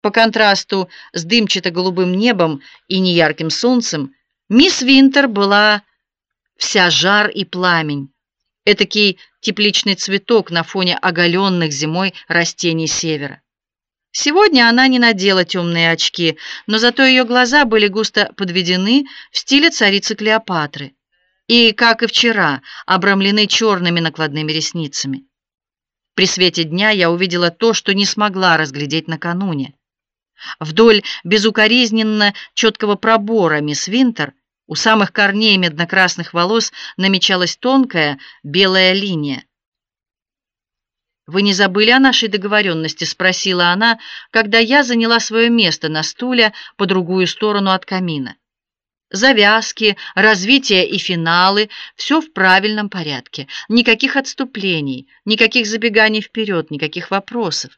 По контрасту с дымчато-голубым небом и неярким солнцем, мисс Винтер была вся жар и пламень, этакий тепличный цветок на фоне оголенных зимой растений севера. Сегодня она не надела темные очки, но зато ее глаза были густо подведены в стиле царицы Клеопатры и, как и вчера, обрамлены черными накладными ресницами. При свете дня я увидела то, что не смогла разглядеть накануне. Вдоль безукоризненно четкого пробора мисс Винтер у самых корней медно-красных волос намечалась тонкая белая линия. «Вы не забыли о нашей договоренности?» — спросила она, когда я заняла свое место на стуле по другую сторону от камина. «Завязки, развитие и финалы — все в правильном порядке. Никаких отступлений, никаких забеганий вперед, никаких вопросов».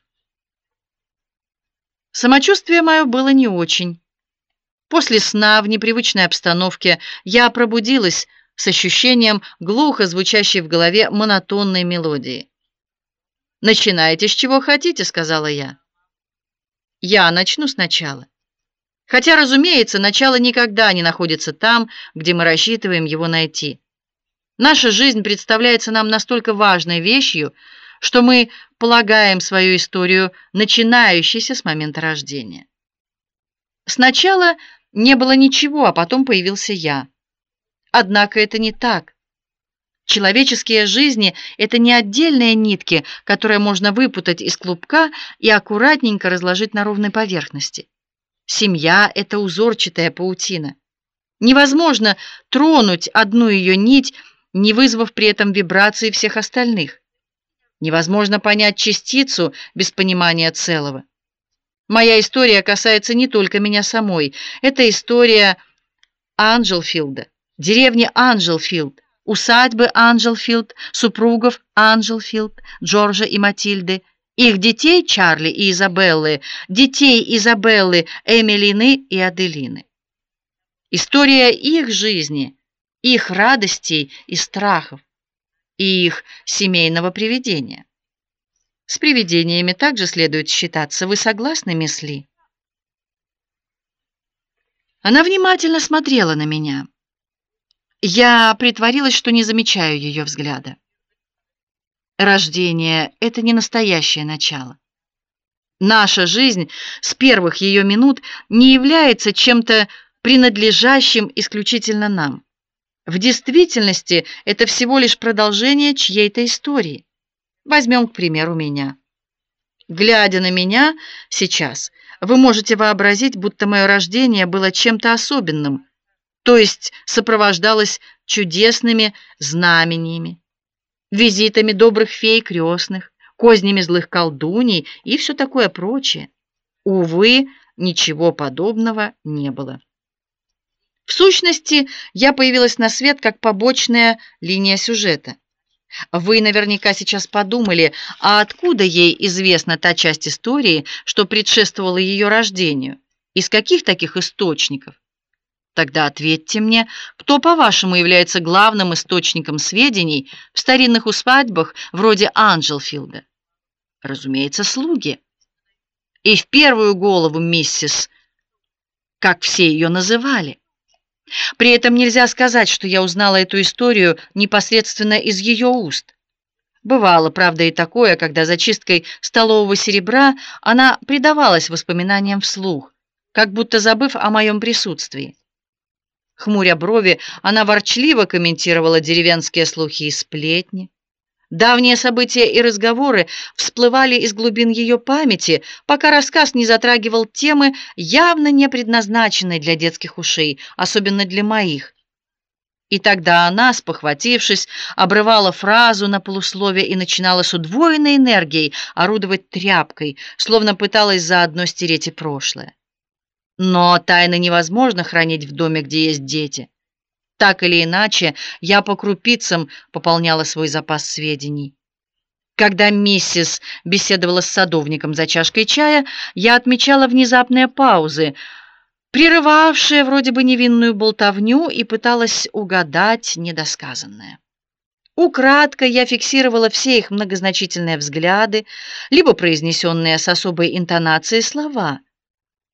Самочувствие мое было не очень. После сна в непривычной обстановке я пробудилась с ощущением глухо звучащей в голове монотонной мелодии. «Начинайте с чего хотите», — сказала я. «Я начну сначала. Хотя, разумеется, начало никогда не находится там, где мы рассчитываем его найти. Наша жизнь представляется нам настолько важной вещью, что мы полагаем свою историю начинающейся с момента рождения. Сначала не было ничего, а потом появился я. Однако это не так. Человеческие жизни — это не отдельные нитки, которые можно выпутать из клубка и аккуратненько разложить на ровной поверхности. Семья — это узорчатая паутина. Невозможно тронуть одну ее нить, не вызвав при этом вибрации всех остальных. Невозможно понять частицу без понимания целого. Моя история касается не только меня самой. Это история Анджелфилда, деревни Анджелфилд, усадьбы Анджелфилд, супругов Анджелфилд, Джорджа и Матильды, их детей Чарли и Изабеллы, детей Изабеллы, Эмилины и Аделины. История их жизни, их радостей и страхов, и их семейного привидения. С привидениями также следует считаться. Вы согласны, мисс Ли? Она внимательно смотрела на меня. Я притворилась, что не замечаю ее взгляда. Рождение — это не настоящее начало. Наша жизнь с первых ее минут не является чем-то принадлежащим исключительно нам. В действительности это всего лишь продолжение чьей-то истории. Возьмем, к примеру, меня. Глядя на меня сейчас, вы можете вообразить, будто мое рождение было чем-то особенным, то есть сопровождалось чудесными знамениями, визитами добрых фей крестных, кознями злых колдуней и все такое прочее. Увы, ничего подобного не было. В сущности, я появилась на свет как побочная линия сюжета. Вы наверняка сейчас подумали, а откуда ей известна та часть истории, что предшествовала ее рождению? Из каких таких источников? Тогда ответьте мне, кто, по-вашему, является главным источником сведений в старинных усадьбах вроде Анджелфилда? Разумеется, слуги. И в первую голову миссис, как все ее называли. При этом нельзя сказать, что я узнала эту историю непосредственно из ее уст. Бывало, правда, и такое, когда за чисткой столового серебра она предавалась воспоминаниям вслух, как будто забыв о моем присутствии. Хмуря брови, она ворчливо комментировала деревенские слухи и сплетни. Давние события и разговоры всплывали из глубин ее памяти, пока рассказ не затрагивал темы, явно не предназначенной для детских ушей, особенно для моих. И тогда она, спохватившись, обрывала фразу на полусловие и начинала с удвоенной энергией орудовать тряпкой, словно пыталась заодно стереть и прошлое. Но тайны невозможно хранить в доме, где есть дети. Так или иначе, я по крупицам пополняла свой запас сведений. Когда миссис беседовала с садовником за чашкой чая, я отмечала внезапные паузы, прерывавшие вроде бы невинную болтовню, и пыталась угадать недосказанное. Украдкой я фиксировала все их многозначительные взгляды, либо произнесенные с особой интонацией слова.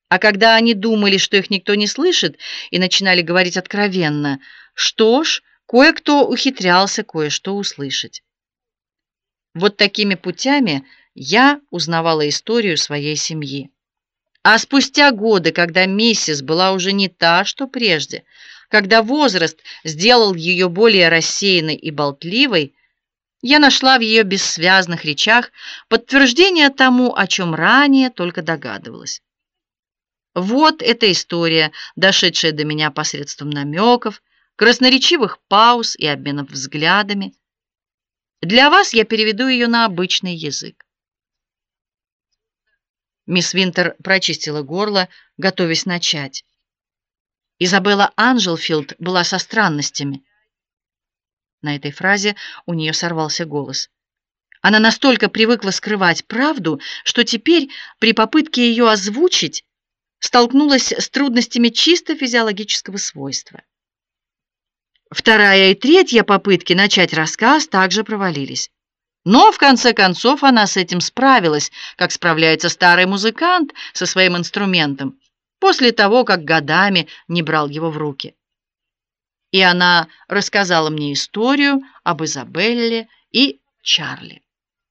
А когда они думали, что их никто не слышит, и начинали говорить откровенно, что ж, кое-кто ухитрялся кое-что услышать. Вот такими путями я узнавала историю своей семьи. А спустя годы, когда миссис была уже не та, что прежде, когда возраст сделал ее более рассеянной и болтливой, я нашла в ее бессвязных речах подтверждение тому, о чем ранее только догадывалась. Вот эта история, дошедшая до меня посредством намеков, красноречивых пауз и обменов взглядами. Для вас я переведу ее на обычный язык. Мисс Винтер прочистила горло, готовясь начать. Изабелла Анджелфилд была со странностями. На этой фразе у нее сорвался голос. Она настолько привыкла скрывать правду, что теперь при попытке ее озвучить столкнулась с трудностями чисто физиологического свойства. Вторая и третья попытки начать рассказ также провалились. Но в конце концов она с этим справилась, как справляется старый музыкант со своим инструментом, после того, как годами не брал его в руки. И она рассказала мне историю об Изабелле и Чарли.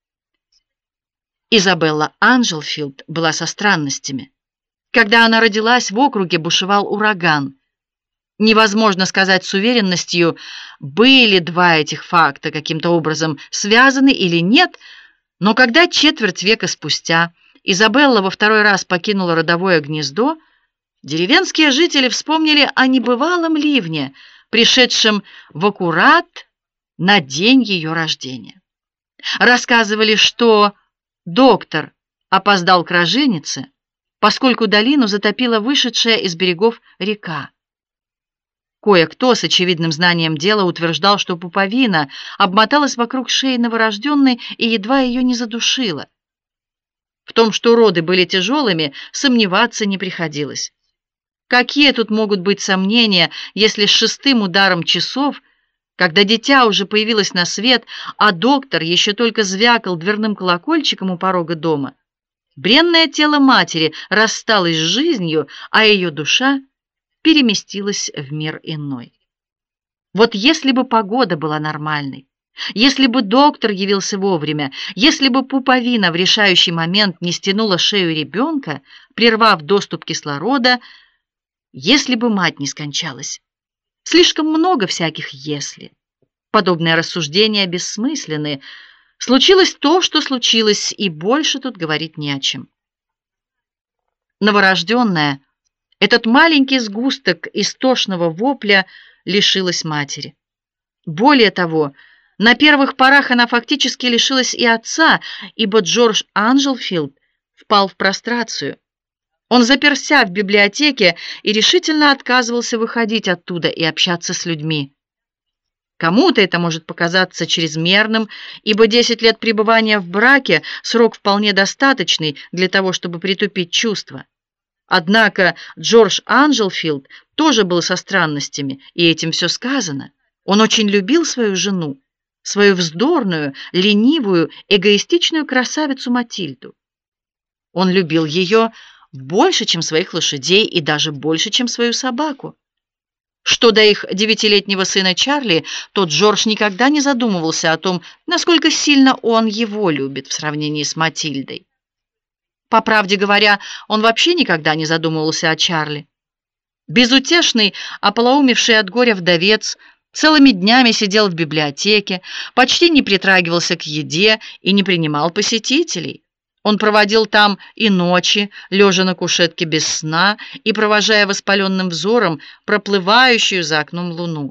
Изабелла Анджелфилд была со странностями. Когда она родилась, в округе бушевал ураган. Невозможно сказать с уверенностью, были два этих факта каким-то образом связаны или нет, но когда четверть века спустя Изабелла во второй раз покинула родовое гнездо, деревенские жители вспомнили о небывалом ливне, пришедшем в аккурат на день ее рождения. Рассказывали, что доктор опоздал к роженице, поскольку долину затопила вышедшая из берегов река. Кое-кто с очевидным знанием дела утверждал, что пуповина обмоталась вокруг шеи новорожденной и едва ее не задушила. В том, что роды были тяжелыми, сомневаться не приходилось. Какие тут могут быть сомнения, если с шестым ударом часов, когда дитя уже появилось на свет, а доктор еще только звякал дверным колокольчиком у порога дома, бренное тело матери рассталось с жизнью, а ее душа переместилась в мир иной. Вот если бы погода была нормальной, если бы доктор явился вовремя, если бы пуповина в решающий момент не стянула шею ребенка, прервав доступ кислорода, если бы мать не скончалась. Слишком много всяких «если». Подобные рассуждения бессмысленны. Случилось то, что случилось, и больше тут говорить не о чем. Новорожденная, этот маленький сгусток истошного вопля, лишилась матери. Более того, на первых порах она фактически лишилась и отца, ибо Джордж Анджелфилд впал в прострацию. Он заперся в библиотеке и решительно отказывался выходить оттуда и общаться с людьми. Кому-то это может показаться чрезмерным, ибо 10 лет пребывания в браке – срок вполне достаточный для того, чтобы притупить чувства. Однако Джордж Анджелфилд тоже был со странностями, и этим все сказано. Он очень любил свою жену, свою вздорную, ленивую, эгоистичную красавицу Матильду. Он любил ее больше, чем своих лошадей, и даже больше, чем свою собаку. Что до их 9-летнего сына Чарли, то Джордж никогда не задумывался о том, насколько сильно он его любит в сравнении с Матильдой. По правде говоря, он вообще никогда не задумывался о Чарли. Безутешный, ополоумевший от горя вдовец, целыми днями сидел в библиотеке, почти не притрагивался к еде и не принимал посетителей. Он проводил там и ночи, лежа на кушетке без сна и провожая воспаленным взором проплывающую за окном луну.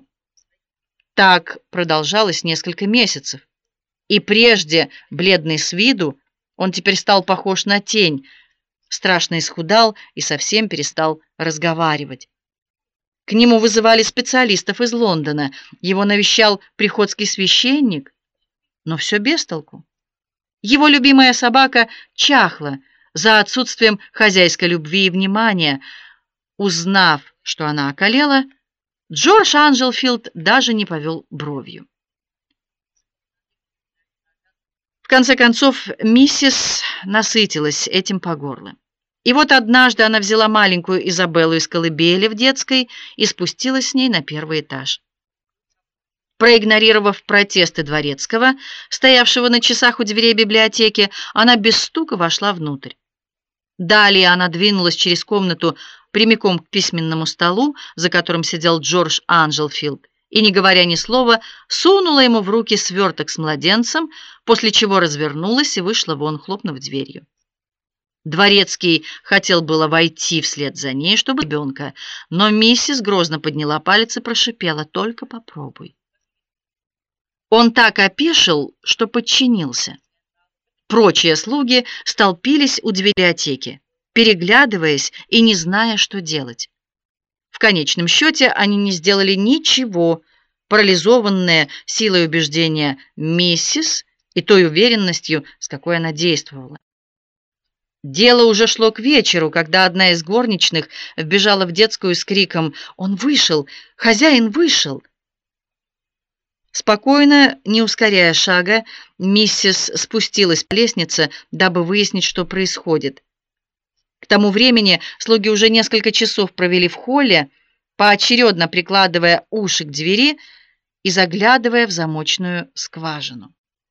Так продолжалось несколько месяцев. И прежде, бледный с виду, он теперь стал похож на тень, страшно исхудал и совсем перестал разговаривать. К нему вызывали специалистов из Лондона, его навещал приходский священник, но все без толку. Его любимая собака чахла за отсутствием хозяйской любви и внимания. Узнав, что она околела, Джордж Анджелфилд даже не повел бровью. В конце концов, миссис насытилась этим по горло. И вот однажды она взяла маленькую Изабеллу из колыбели в детской и спустилась с ней на первый этаж. Проигнорировав протесты дворецкого, стоявшего на часах у дверей библиотеки, она без стука вошла внутрь. Далее она двинулась через комнату прямиком к письменному столу, за которым сидел Джордж Анджелфилд, и, не говоря ни слова, сунула ему в руки сверток с младенцем, после чего развернулась и вышла вон, хлопнув дверью. Дворецкий хотел было войти вслед за ней, чтобы ребенка, но миссис грозно подняла палец и прошипела: «Только попробуй». Он так опешил, что подчинился. Прочие слуги столпились у библиотеки, переглядываясь и не зная, что делать. В конечном счете они не сделали ничего, парализованные силой убеждения миссис и той уверенностью, с какой она действовала. Дело уже шло к вечеру, когда одна из горничных вбежала в детскую с криком: «Он вышел! Хозяин вышел!» Спокойно, не ускоряя шага, миссис спустилась по лестнице, дабы выяснить, что происходит. К тому времени слуги уже несколько часов провели в холле, поочередно прикладывая уши к двери и заглядывая в замочную скважину.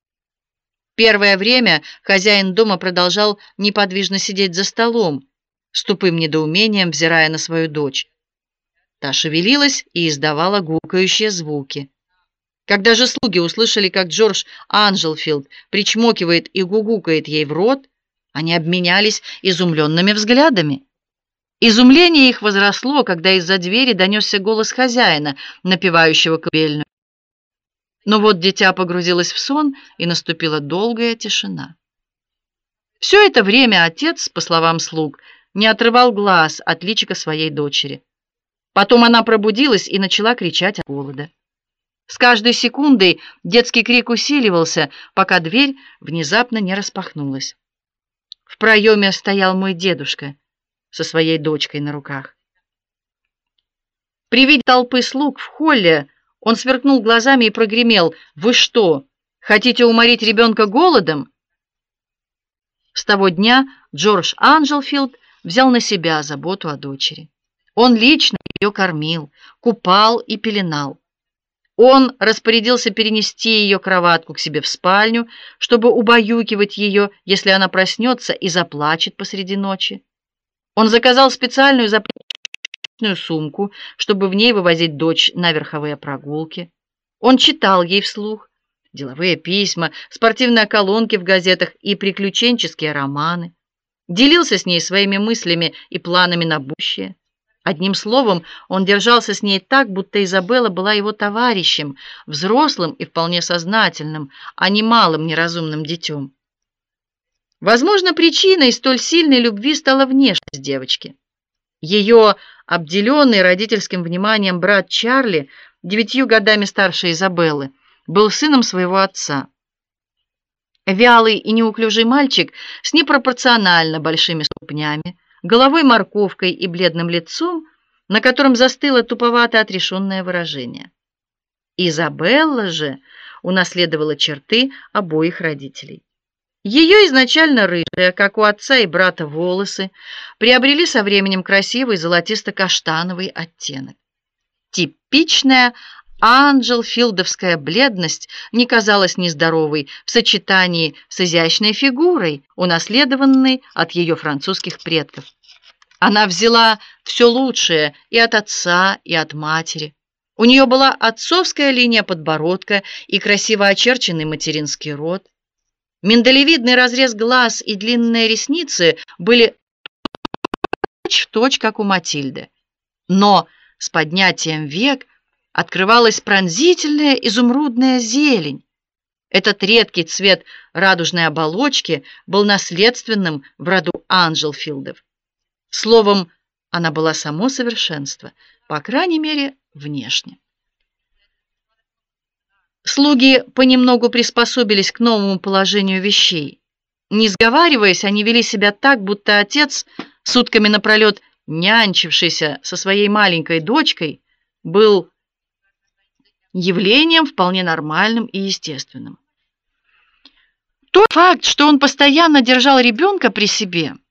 Первое время хозяин дома продолжал неподвижно сидеть за столом, с тупым недоумением взирая на свою дочь. Та шевелилась и издавала гукающие звуки. Когда же слуги услышали, как Джордж Анджелфилд причмокивает и гугукает ей в рот, они обменялись изумленными взглядами. Изумление их возросло, когда из-за двери донесся голос хозяина, напевающего колыбельную. Но вот дитя погрузилось в сон, и наступила долгая тишина. Все это время отец, по словам слуг, не отрывал глаз от личика своей дочери. Потом она пробудилась и начала кричать от голода. С каждой секундой детский крик усиливался, пока дверь внезапно не распахнулась. В проеме стоял мой дедушка со своей дочкой на руках. При виде толпы слуг в холле он сверкнул глазами и прогремел: «Вы что, хотите уморить ребенка голодом?» С того дня Джордж Анджелфилд взял на себя заботу о дочери. Он лично ее кормил, купал и пеленал. Он распорядился перенести ее кроватку к себе в спальню, чтобы убаюкивать ее, если она проснется и заплачет посреди ночи. Он заказал специальную заплечную сумку, чтобы в ней вывозить дочь на верховые прогулки. Он читал ей вслух деловые письма, спортивные колонки в газетах и приключенческие романы. Делился с ней своими мыслями и планами на будущее. Одним словом, он держался с ней так, будто Изабелла была его товарищем, взрослым и вполне сознательным, а не малым неразумным детем. Возможно, причиной столь сильной любви стала внешность девочки. Ее обделенный родительским вниманием брат Чарли, 9 годами старше Изабеллы, был сыном своего отца. Вялый и неуклюжий мальчик с непропорционально большими ступнями, головой морковкой и бледным лицом, на котором застыло туповато отрешенное выражение. Изабелла же унаследовала черты обоих родителей. Ее изначально рыжие, как у отца и брата, волосы приобрели со временем красивый золотисто-каштановый оттенок. Типичная анджелфилдовская бледность не казалась нездоровой в сочетании с изящной фигурой, унаследованной от ее французских предков. Она взяла все лучшее и от отца, и от матери. У нее была отцовская линия подбородка и красиво очерченный материнский рот. Миндалевидный разрез глаз и длинные ресницы были точь-в-точь, как у Матильды. Но с поднятием век открывалась пронзительная изумрудная зелень. Этот редкий цвет радужной оболочки был наследственным в роду Анджелфилдов. Словом, она была само совершенство, по крайней мере, внешне. Слуги понемногу приспособились к новому положению вещей. Не сговариваясь, они вели себя так, будто отец, сутками напролет нянчившийся со своей маленькой дочкой, был явлением вполне нормальным и естественным. Тот факт, что он постоянно держал ребенка при себе,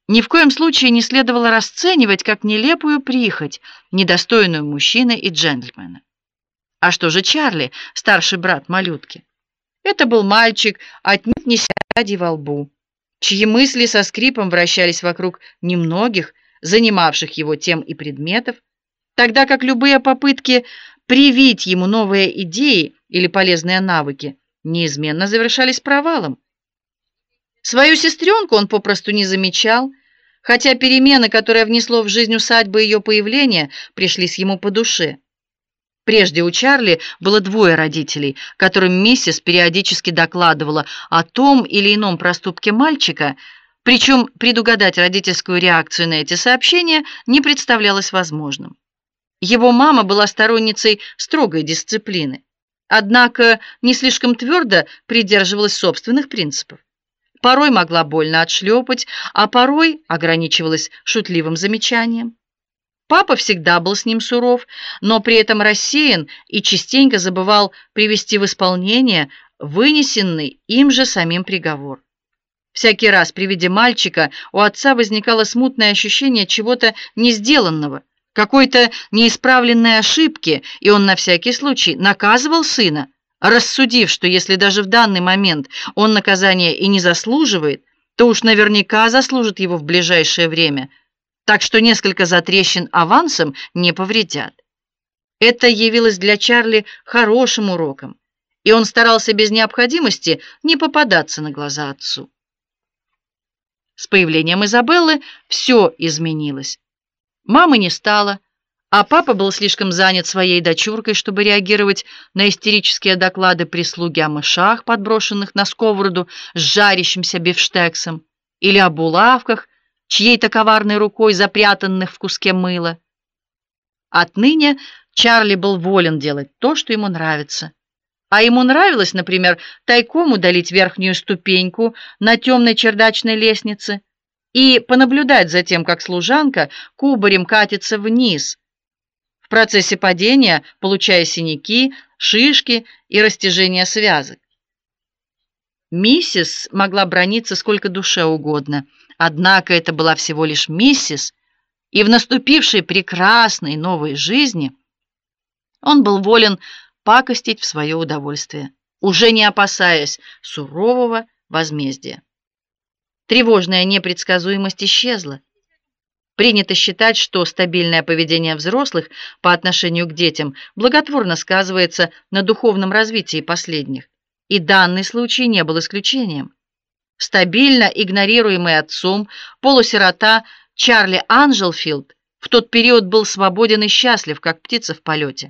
ни в коем случае не следовало расценивать как нелепую прихоть, недостойную мужчины и джентльмена. А что же Чарли, старший брат малютки? Это был мальчик, отнюдь не сядей во лбу, чьи мысли со скрипом вращались вокруг немногих, занимавших его тем и предметов, тогда как любые попытки привить ему новые идеи или полезные навыки неизменно завершались провалом. Свою сестренку он попросту не замечал, хотя перемены, которые внесло в жизнь усадьбы ее появление, пришлись ему по душе. Прежде у Чарли было двое родителей, которым миссис периодически докладывала о том или ином проступке мальчика, причем предугадать родительскую реакцию на эти сообщения не представлялось возможным. Его мама была сторонницей строгой дисциплины, однако не слишком твердо придерживалась собственных принципов. Порой могла больно отшлепать, а порой ограничивалась шутливым замечанием. Папа всегда был с ним суров, но при этом рассеян и частенько забывал привести в исполнение вынесенный им же самим приговор. Всякий раз при виде мальчика у отца возникало смутное ощущение чего-то несделанного, какой-то неисправленной ошибки, и он на всякий случай наказывал сына, рассудив, что если даже в данный момент он наказания и не заслуживает, то уж наверняка заслужит его в ближайшее время, так что несколько затрещин авансом не повредят. Это явилось для Чарли хорошим уроком, и он старался без необходимости не попадаться на глаза отцу. С появлением Изабеллы все изменилось. Мамы не стало, а папа был слишком занят своей дочуркой, чтобы реагировать на истерические доклады прислуги о мышах, подброшенных на сковороду с жарящимся бифштексом, или о булавках, чьей-то коварной рукой запрятанных в куске мыла. Отныне Чарли был волен делать то, что ему нравится. А ему нравилось, например, тайком удалить верхнюю ступеньку на темной чердачной лестнице и понаблюдать за тем, как служанка кубарем катится вниз, в процессе падения получая синяки, шишки и растяжение связок. Миссис могла браниться сколько душе угодно, однако это была всего лишь миссис, и в наступившей прекрасной новой жизни он был волен пакостить в свое удовольствие, уже не опасаясь сурового возмездия. Тревожная непредсказуемость исчезла. Принято считать, что стабильное поведение взрослых по отношению к детям благотворно сказывается на духовном развитии последних, и данный случай не был исключением. Стабильно игнорируемый отцом полусирота Чарли Анджелфилд в тот период был свободен и счастлив, как птица в полете.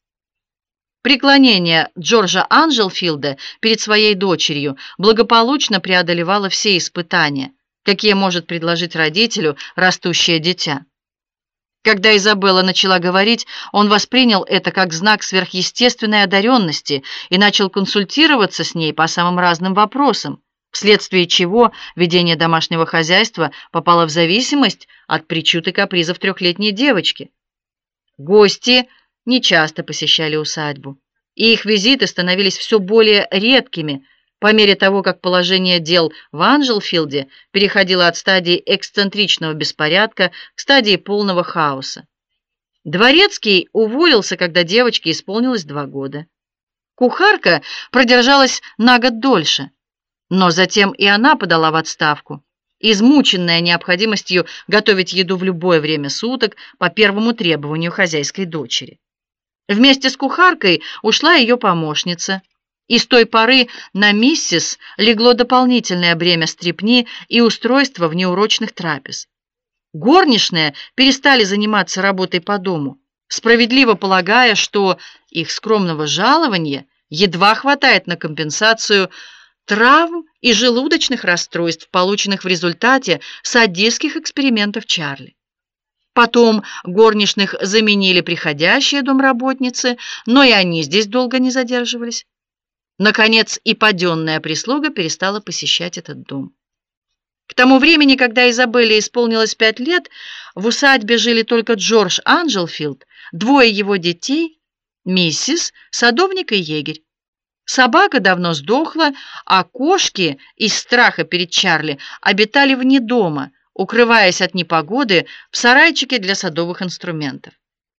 Преклонение Джорджа Анджелфилда перед своей дочерью благополучно преодолевало все испытания, какие может предложить родителю растущее дитя. Когда Изабелла начала говорить, он воспринял это как знак сверхъестественной одаренности и начал консультироваться с ней по самым разным вопросам, вследствие чего ведение домашнего хозяйства попало в зависимость от причуд и капризов трехлетней девочки. Гости нечасто посещали усадьбу, и их визиты становились все более редкими по мере того, как положение дел в Анджелфилде переходило от стадии эксцентричного беспорядка к стадии полного хаоса. Дворецкий уволился, когда девочке исполнилось 2 года. Кухарка продержалась на год дольше, но затем и она подала в отставку, измученная необходимостью готовить еду в любое время суток по первому требованию хозяйской дочери. Вместе с кухаркой ушла ее помощница, и с той поры на миссис легло дополнительное бремя стряпни и устройства внеурочных трапез. Горничные перестали заниматься работой по дому, справедливо полагая, что их скромного жалования едва хватает на компенсацию травм и желудочных расстройств, полученных в результате садистских экспериментов Чарли. Потом горничных заменили приходящие домработницы, но и они здесь долго не задерживались. Наконец, и паденная прислуга перестала посещать этот дом. К тому времени, когда Изабелле исполнилось 5 лет, в усадьбе жили только Джордж Анджелфилд, 2 его детей, миссис, садовник и егерь. Собака давно сдохла, а кошки из страха перед Чарли обитали вне дома, укрываясь от непогоды в сарайчике для садовых инструментов.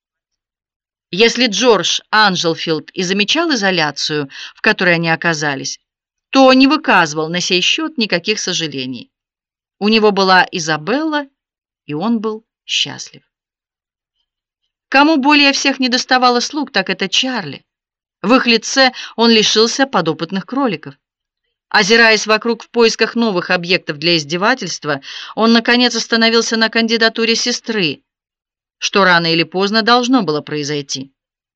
Если Джордж Анджелфилд и замечал изоляцию, в которой они оказались, то не выказывал на сей счет никаких сожалений. У него была Изабелла, и он был счастлив. Кому более всех недоставало слуг, так это Чарли. В их лице он лишился подопытных кроликов. Озираясь вокруг в поисках новых объектов для издевательства, он, наконец, остановился на кандидатуре сестры, что рано или поздно должно было произойти.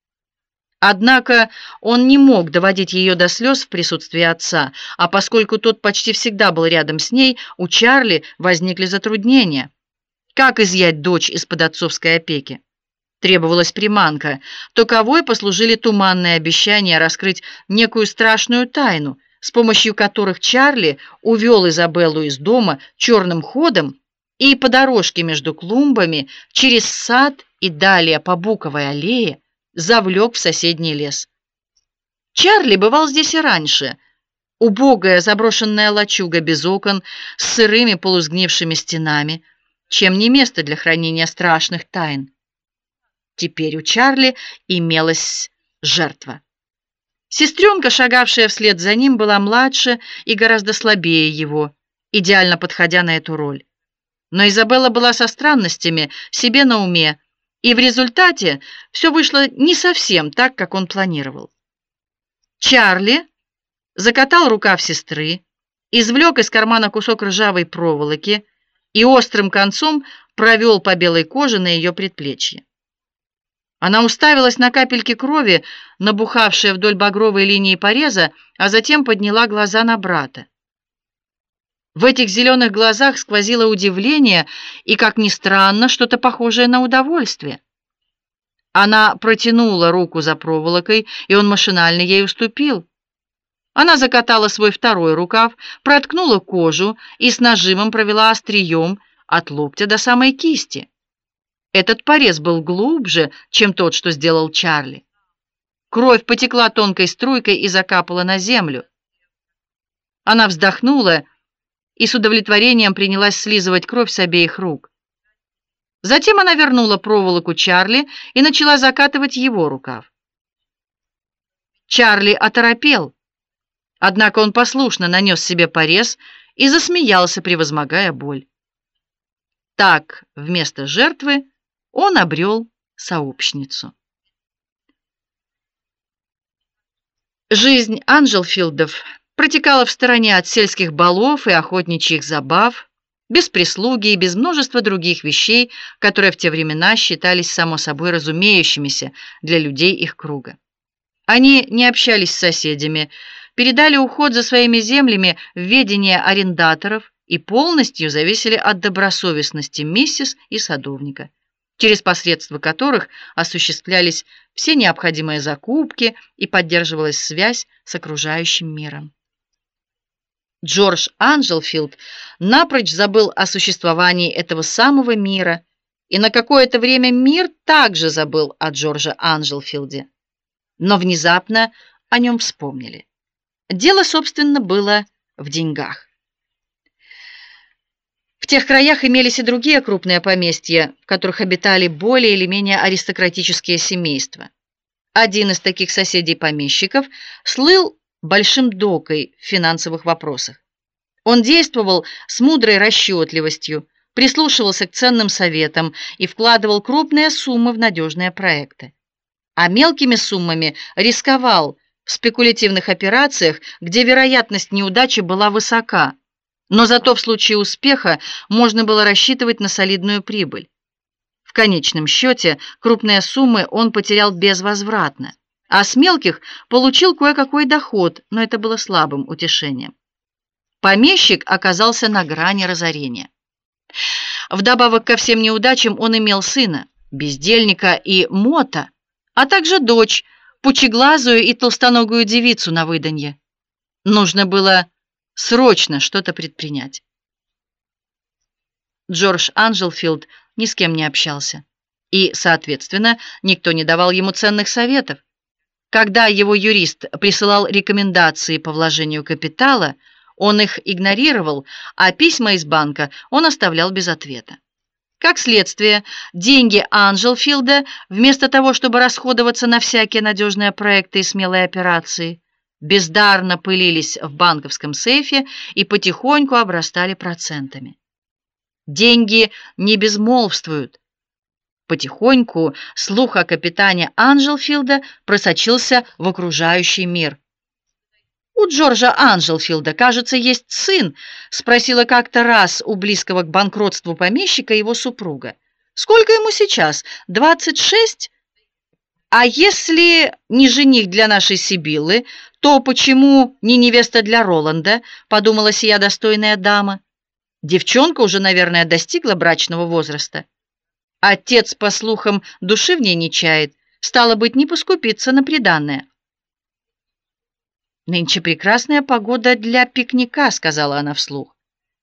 Однако он не мог доводить ее до слез в присутствии отца, а поскольку тот почти всегда был рядом с ней, у Чарли возникли затруднения. Как изъять дочь из-под отцовской опеки? Требовалась приманка. Таковой послужили туманные обещания раскрыть некую страшную тайну, с помощью которых Чарли увел Изабеллу из дома черным ходом и по дорожке между клумбами через сад и далее по буковой аллее завлек в соседний лес. Чарли бывал здесь и раньше. Убогая заброшенная лачуга без окон с сырыми полусгнившими стенами, чем не место для хранения страшных тайн. Теперь у Чарли имелась жертва. Сестренка, шагавшая вслед за ним, была младше и гораздо слабее его, идеально подходя на эту роль. Но Изабелла была со странностями, себе на уме, и в результате все вышло не совсем так, как он планировал. Чарли закатал рукав сестры, извлек из кармана кусок ржавой проволоки и острым концом провел по белой коже на ее предплечье. Она уставилась на капельки крови, набухавшие вдоль багровой линии пореза, а затем подняла глаза на брата. В этих зеленых глазах сквозило удивление и, как ни странно, что-то похожее на удовольствие. Она протянула руку за проволокой, и он машинально ей уступил. Она закатала свой второй рукав, проткнула кожу и с нажимом провела острием от локтя до самой кисти. Этот порез был глубже, чем тот, что сделал Чарли. Кровь потекла тонкой струйкой и закапала на землю. Она вздохнула и с удовлетворением принялась слизывать кровь с обеих рук. Затем она вернула проволоку Чарли и начала закатывать его рукав. Чарли оторопел, однако он послушно нанес себе порез и засмеялся, превозмогая боль. Так, вместо жертвы он обрел сообщницу. Жизнь Анджелфилдов протекала в стороне от сельских балов и охотничьих забав, без прислуги и без множества других вещей, которые в те времена считались само собой разумеющимися для людей их круга. Они не общались с соседями, передали уход за своими землями в ведение арендаторов и полностью зависели от добросовестности миссис и садовника, через посредство которых осуществлялись все необходимые закупки и поддерживалась связь с окружающим миром. Джордж Анджелфилд напрочь забыл о существовании этого самого мира, и на какое-то время мир также забыл о Джордже Анджелфилде. Но внезапно о нем вспомнили. Дело, собственно, было в деньгах. В тех краях имелись и другие крупные поместья, в которых обитали более или менее аристократические семейства. Один из таких соседей-помещиков слыл большим докой в финансовых вопросах. Он действовал с мудрой расчетливостью, прислушивался к ценным советам и вкладывал крупные суммы в надежные проекты. А мелкими суммами рисковал в спекулятивных операциях, где вероятность неудачи была высока, но зато в случае успеха можно было рассчитывать на солидную прибыль. В конечном счете крупные суммы он потерял безвозвратно, а с мелких получил кое-какой доход, но это было слабым утешением. Помещик оказался на грани разорения. Вдобавок ко всем неудачам он имел сына, бездельника и мота, а также дочь, пучеглазую и толстоногую девицу на выданье. Нужно было срочно что-то предпринять. Джордж Анджелфилд ни с кем не общался, и, соответственно, никто не давал ему ценных советов. Когда его юрист присылал рекомендации по вложению капитала, Он их игнорировал, а письма из банка он оставлял без ответа. Как следствие, деньги Анджелфилда, вместо того, чтобы расходоваться на всякие надежные проекты и смелые операции, бездарно пылились в банковском сейфе и потихоньку обрастали процентами. Деньги не безмолвствуют. Потихоньку слух о капитане Анджелфилда просочился в окружающий мир. «У Джорджа Анджелфилда, кажется, есть сын», — спросила как-то раз у близкого к банкротству помещика его супруга. «Сколько ему сейчас? 26? А если не жених для нашей Сибиллы, то почему не невеста для Роланда?» — подумала сия достойная дама. Девчонка уже, наверное, достигла брачного возраста. Отец, по слухам, души в ней не чает, стало быть, не поскупиться на приданое. «Нынче прекрасная погода для пикника», — сказала она вслух.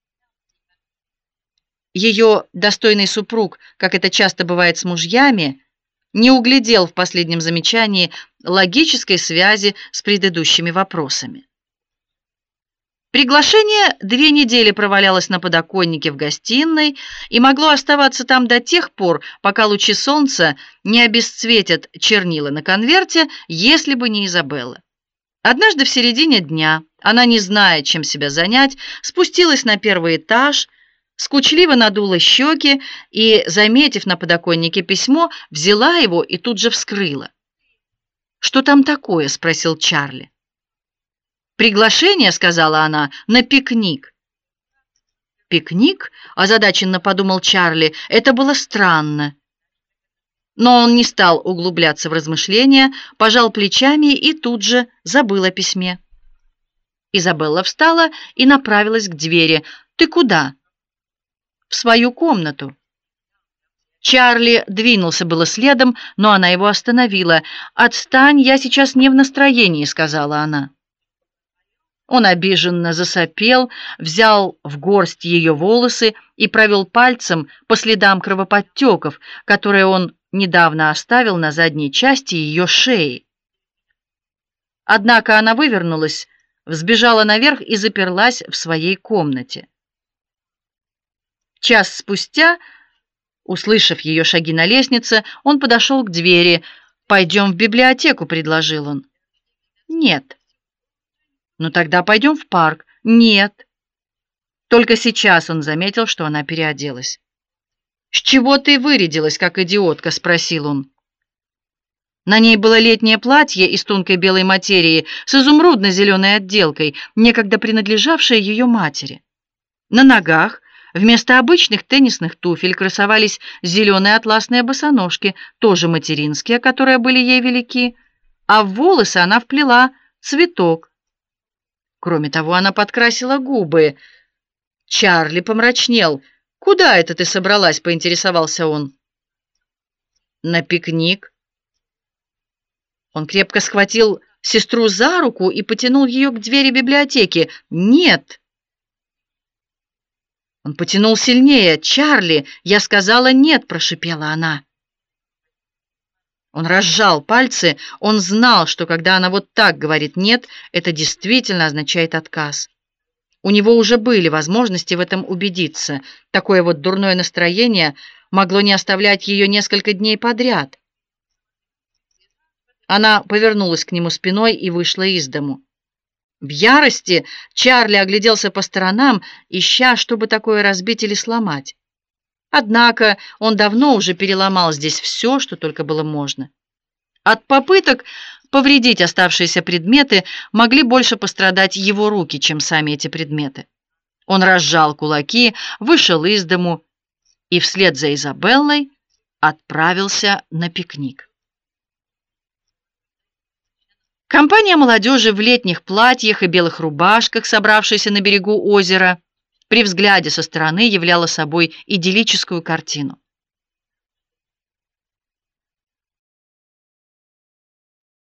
Ее достойный супруг, как это часто бывает с мужьями, не углядел в последнем замечании логической связи с предыдущими вопросами. Приглашение 2 недели провалялось на подоконнике в гостиной и могло оставаться там до тех пор, пока лучи солнца не обесцветят чернила на конверте, если бы не Изабелла. Однажды в середине дня она, не зная, чем себя занять, спустилась на первый этаж, скучливо надула щеки и, заметив на подоконнике письмо, взяла его и тут же вскрыла. «Что там такое?» — спросил Чарли. «Приглашение», — сказала она, — «на пикник». «Пикник?» — озадаченно подумал Чарли. Это было странно. Но он не стал углубляться в размышления, пожал плечами и тут же забыл о письме. Изабелла встала и направилась к двери. «Ты куда?» «В свою комнату». Чарли двинулся было следом, но она его остановила. «Отстань, я сейчас не в настроении», — сказала она. Он обиженно засопел, взял в горсть ее волосы и провел пальцем по следам кровоподтеков, которые он недавно оставил на задней части ее шеи. Однако она вывернулась, взбежала наверх и заперлась в своей комнате. Час спустя, услышав ее шаги на лестнице, он подошел к двери. «Пойдем в библиотеку», — предложил он. «Нет». «Ну тогда пойдем в парк». «Нет». Только сейчас он заметил, что она переоделась. «С чего ты вырядилась, как идиотка?» — спросил он. На ней было летнее платье из тонкой белой материи с изумрудно-зеленой отделкой, некогда принадлежавшее ее матери. На ногах вместо обычных теннисных туфель красовались зеленые атласные босоножки, тоже материнские, которые были ей велики, а в волосы она вплела цветок. Кроме того, она подкрасила губы. Чарли помрачнел. «Куда это ты собралась?» — поинтересовался он. «На пикник». Он крепко схватил сестру за руку и потянул ее к двери библиотеки. «Нет!» Он потянул сильнее. «Чарли, я сказала нет!» — прошипела она. Он разжал пальцы. Он знал, что когда она вот так говорит «нет», это действительно означает отказ. У него уже были возможности в этом убедиться. Такое вот дурное настроение могло не оставлять ее несколько дней подряд. Она повернулась к нему спиной и вышла из дому. В ярости Чарли огляделся по сторонам, ища, чтобы такое разбить или сломать. Однако он давно уже переломал здесь все, что только было можно. От попыток повредить оставшиеся предметы могли больше пострадать его руки, чем сами эти предметы. Он разжал кулаки, вышел из дому и вслед за Изабеллой отправился на пикник. Компания молодежи в летних платьях и белых рубашках, собравшаяся на берегу озера, при взгляде со стороны являла собой идиллическую картину.